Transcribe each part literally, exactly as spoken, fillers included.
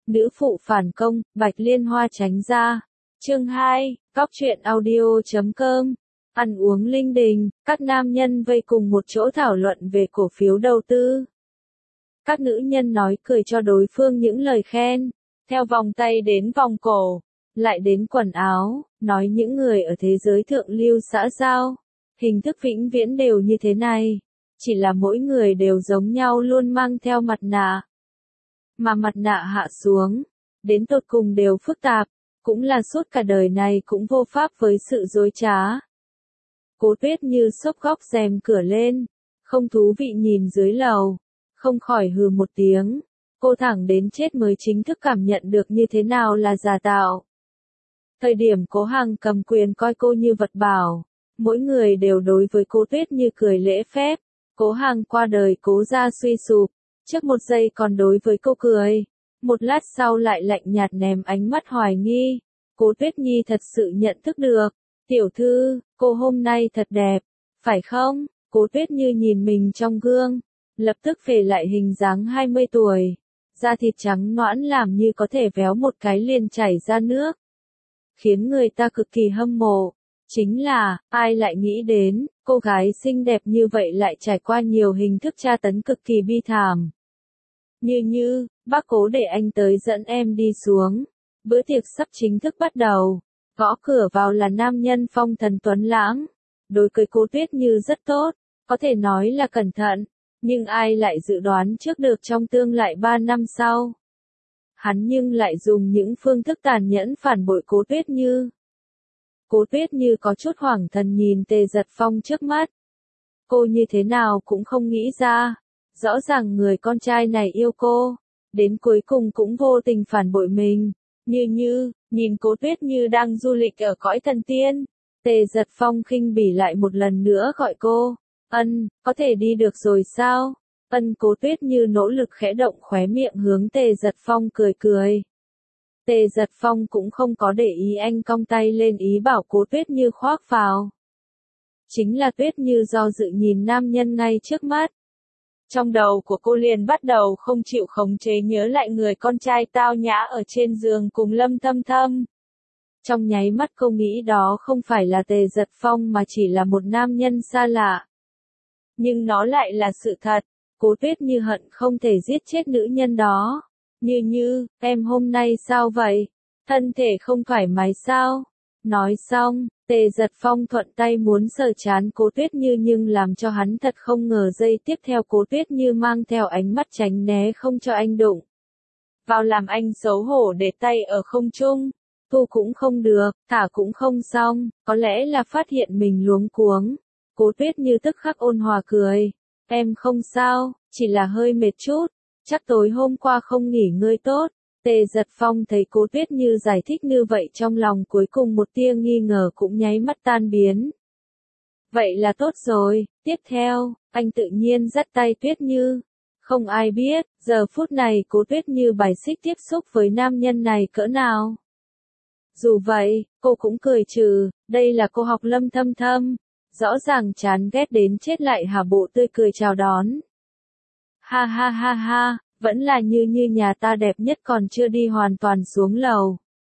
nữ phụ phản công, Bạch Liên Hoa tránh ra. Chương hai, Cóc truyện audio chấm com. Ăn uống linh đình, các nam nhân vây cùng một chỗ thảo luận về cổ phiếu đầu tư. Các nữ nhân nói cười cho đối phương những lời khen, theo vòng tay đến vòng cổ, lại đến quần áo, nói những người ở thế giới thượng lưu xã giao, hình thức vĩnh viễn đều như thế này, chỉ là mỗi người đều giống nhau luôn mang theo mặt nạ. Mà mặt nạ hạ xuống, đến tột cùng đều phức tạp, cũng là suốt cả đời này cũng vô pháp với sự dối trá. Cố Tuyết Như xốc góc rèm cửa lên, không thú vị nhìn dưới lầu, không khỏi hừ một tiếng, cô thẳng đến chết mới chính thức cảm nhận được như thế nào là giả tạo. Thời điểm Cố Hằng cầm quyền coi cô như vật bảo, mỗi người đều đối với Cố Tuyết Như cười lễ phép, Cố Hằng qua đời Cố gia suy sụp, trước một giây còn đối với cô cười, một lát sau lại lạnh nhạt ném ánh mắt hoài nghi. Cố Tuyết Nhi thật sự nhận thức được, tiểu thư, cô hôm nay thật đẹp, phải không? Cố Tuyết Như nhìn mình trong gương, lập tức về lại hình dáng hai mươi tuổi, da thịt trắng nõn làm như có thể véo một cái liền chảy ra nước, khiến người ta cực kỳ hâm mộ. Chính là, ai lại nghĩ đến, cô gái xinh đẹp như vậy lại trải qua nhiều hình thức tra tấn cực kỳ bi thảm. Như như, bác Cố để anh tới dẫn em đi xuống. Bữa tiệc sắp chính thức bắt đầu, gõ cửa vào là nam nhân phong thần tuấn lãng. Đối với Cố Tuyết Như rất tốt, có thể nói là cẩn thận, nhưng ai lại dự đoán trước được trong tương lai ba năm sau. Hắn nhưng lại dùng những phương thức tàn nhẫn phản bội Cố Tuyết Như. Cố Tuyết Như có chút hoảng thần nhìn Tề Giật Phong trước mắt. Cô như thế nào cũng không nghĩ ra, rõ ràng người con trai này yêu cô, đến cuối cùng cũng vô tình phản bội mình. Như như, nhìn Cố Tuyết Như đang du lịch ở cõi thần tiên, Tề Giật Phong khinh bỉ lại một lần nữa gọi cô, ân, có thể đi được rồi sao? Ân. Cố Tuyết Như nỗ lực khẽ động khóe miệng hướng Tề Giật Phong cười cười. Tề Giật Phong cũng không có để ý, anh cong tay lên ý bảo Cố Tuyết Như khoác vào. Chính là Tuyết Như do dự nhìn nam nhân ngay trước mắt. Trong đầu của cô liền bắt đầu không chịu khống chế nhớ lại người con trai tao nhã ở trên giường cùng Lâm Thâm Thâm. Trong nháy mắt cô nghĩ đó không phải là Tề Giật Phong mà chỉ là một nam nhân xa lạ. Nhưng nó lại là sự thật, Cố Tuyết Như hận không thể giết chết nữ nhân đó. Như như, em hôm nay sao vậy? Thân thể không thoải mái sao? Nói xong, Tề Giật Phong thuận tay muốn sờ trán Cố Tuyết Như nhưng làm cho hắn thật không ngờ giây tiếp theo Cố Tuyết Như mang theo ánh mắt tránh né không cho anh đụng vào, làm anh xấu hổ để tay ở không trung, thu cũng không được, thả cũng không xong, có lẽ là phát hiện mình luống cuống. Cố Tuyết Như tức khắc ôn hòa cười, em không sao, chỉ là hơi mệt chút, chắc tối hôm qua không nghỉ ngơi tốt. Tề Giật Phong thấy Cố Tuyết Như giải thích như vậy trong lòng cuối cùng một tia nghi ngờ cũng nháy mắt tan biến. Vậy là tốt rồi, tiếp theo, anh tự nhiên dắt tay Tuyết Như. Không ai biết, giờ phút này Cố Tuyết Như bài xích tiếp xúc với nam nhân này cỡ nào. Dù vậy, cô cũng cười trừ, đây là cô học Lâm Thâm Thâm, rõ ràng chán ghét đến chết lại hả bộ tươi cười chào đón. Ha ha ha ha. Vẫn là Như Như nhà ta đẹp nhất, còn chưa đi hoàn toàn xuống lầu.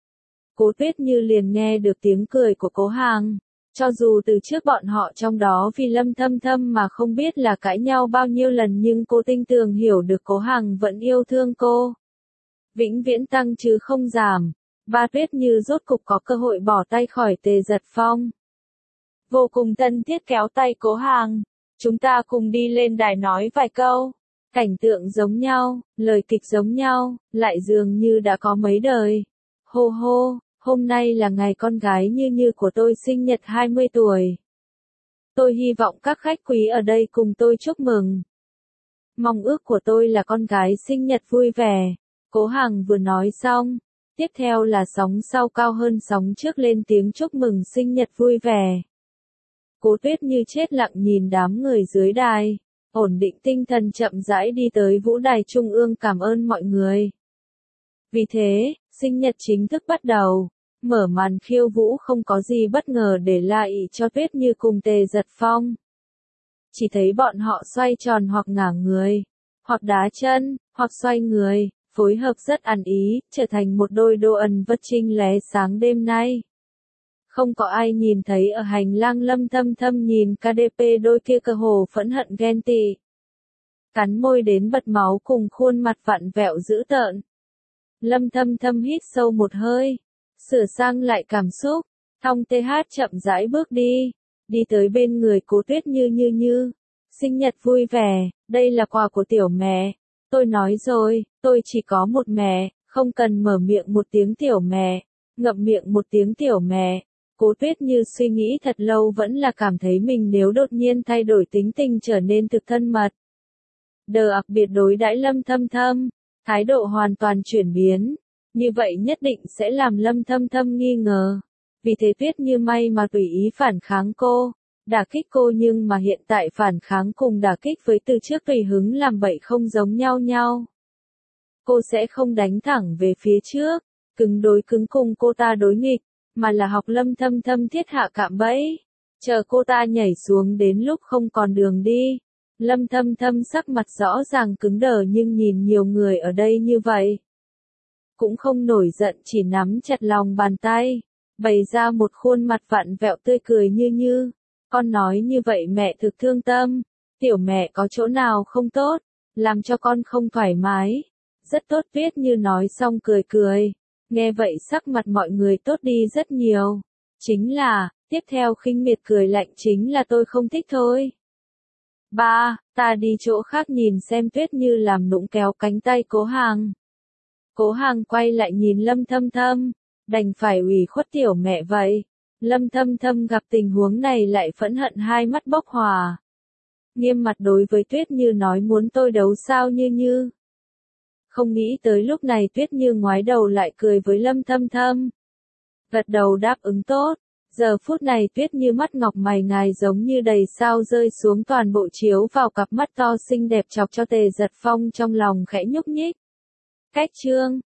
Cố Tuyết Như liền nghe được tiếng cười của Cố Hằng. Cho dù từ trước bọn họ trong đó vì Lâm Thâm Thâm mà không biết là cãi nhau bao nhiêu lần, nhưng cô tinh tường hiểu được Cố Hằng vẫn yêu thương cô. Vĩnh viễn tăng chứ không giảm. Ba Tuyết Như rốt cục có cơ hội bỏ tay khỏi Tề Giật Phong. Vô cùng thân thiết kéo tay Cố Hằng. Chúng ta cùng đi lên đài nói vài câu. Cảnh tượng giống nhau, lời kịch giống nhau, lại dường như đã có mấy đời. Hô hô, hôm nay là ngày con gái Như Như của tôi sinh nhật hai mươi tuổi. Tôi hy vọng các khách quý ở đây cùng tôi chúc mừng. Mong ước của tôi là con gái sinh nhật vui vẻ. Cố Hằng vừa nói xong, tiếp theo là sóng sau cao hơn sóng trước lên tiếng chúc mừng sinh nhật vui vẻ. Cố Tuyết Như chết lặng nhìn đám người dưới đài. Ổn định tinh thần chậm rãi đi tới vũ đài trung ương cảm ơn mọi người. Vì thế, sinh nhật chính thức bắt đầu. Mở màn khiêu vũ không có gì bất ngờ để lại cho Tuyết Như cùng Tề Giật Phong. Chỉ thấy bọn họ xoay tròn hoặc ngả người, hoặc đá chân, hoặc xoay người, phối hợp rất ăn ý, trở thành một đôi đô ẩn vật trinh lóe sáng đêm nay. Không có ai nhìn thấy ở hành lang Lâm Thâm Thâm nhìn ca đê pê đôi kia cơ hồ phẫn hận ghen tị. Cắn môi đến bật máu cùng khuôn mặt vặn vẹo dữ tợn. Lâm Thâm Thâm hít sâu một hơi, sửa sang lại cảm xúc, thong tê hát chậm rãi bước đi, đi tới bên người Cố Tuyết Như Như Như. Sinh nhật vui vẻ, đây là quà của tiểu mẹ. Tôi nói rồi, tôi chỉ có một mẹ, không cần mở miệng một tiếng tiểu mẹ, ngậm miệng một tiếng tiểu mẹ. Cố Tuyết Như suy nghĩ thật lâu vẫn là cảm thấy mình nếu đột nhiên thay đổi tính tình trở nên thực thân mật. Đờ ặc biệt đối đãi Lâm Thâm Thâm, thái độ hoàn toàn chuyển biến, như vậy nhất định sẽ làm Lâm Thâm Thâm nghi ngờ. Vì thế Tuyết Như may mà tùy ý phản kháng cô, đả kích cô, nhưng mà hiện tại phản kháng cùng đả kích với từ trước tùy hứng làm bậy không giống nhau nhau. Cô sẽ không đánh thẳng về phía trước, cứng đối cứng cùng cô ta đối nghịch, mà là học Lâm Thâm Thâm thiết hạ cạm bẫy, chờ cô ta nhảy xuống đến lúc không còn đường đi. Lâm Thâm Thâm sắc mặt rõ ràng cứng đờ, nhưng nhìn nhiều người ở đây như vậy, cũng không nổi giận, chỉ nắm chặt lòng bàn tay, bày ra một khuôn mặt vặn vẹo tươi cười. Như Như, con nói như vậy mẹ thực thương tâm, tiểu mẹ có chỗ nào không tốt, làm cho con không thoải mái. Rất tốt, Tuyết Như nói xong cười cười, nghe vậy sắc mặt mọi người tốt đi rất nhiều. Chính là, tiếp theo khinh miệt cười lạnh, chính là tôi không thích thôi. Ba, ta đi chỗ khác nhìn xem. Tuyết Như làm nũng kéo cánh tay Cố Hàng. Cố Hàng quay lại nhìn Lâm Thâm Thâm, đành phải ủy khuất tiểu mẹ vậy. Lâm Thâm Thâm gặp tình huống này lại phẫn hận, hai mắt bốc hỏa. Nghiêm mặt đối với Tuyết Như nói, muốn tôi đấu sao Như Như. Không nghĩ tới lúc này Tuyết Như ngoái đầu lại cười với Lâm Thâm Thâm. Gật đầu đáp ứng tốt. Giờ phút này Tuyết Như mắt ngọc mày ngài giống như đầy sao rơi xuống, toàn bộ chiếu vào cặp mắt to xinh đẹp chọc cho Tề Giật Phong trong lòng khẽ nhúc nhích. Cách chương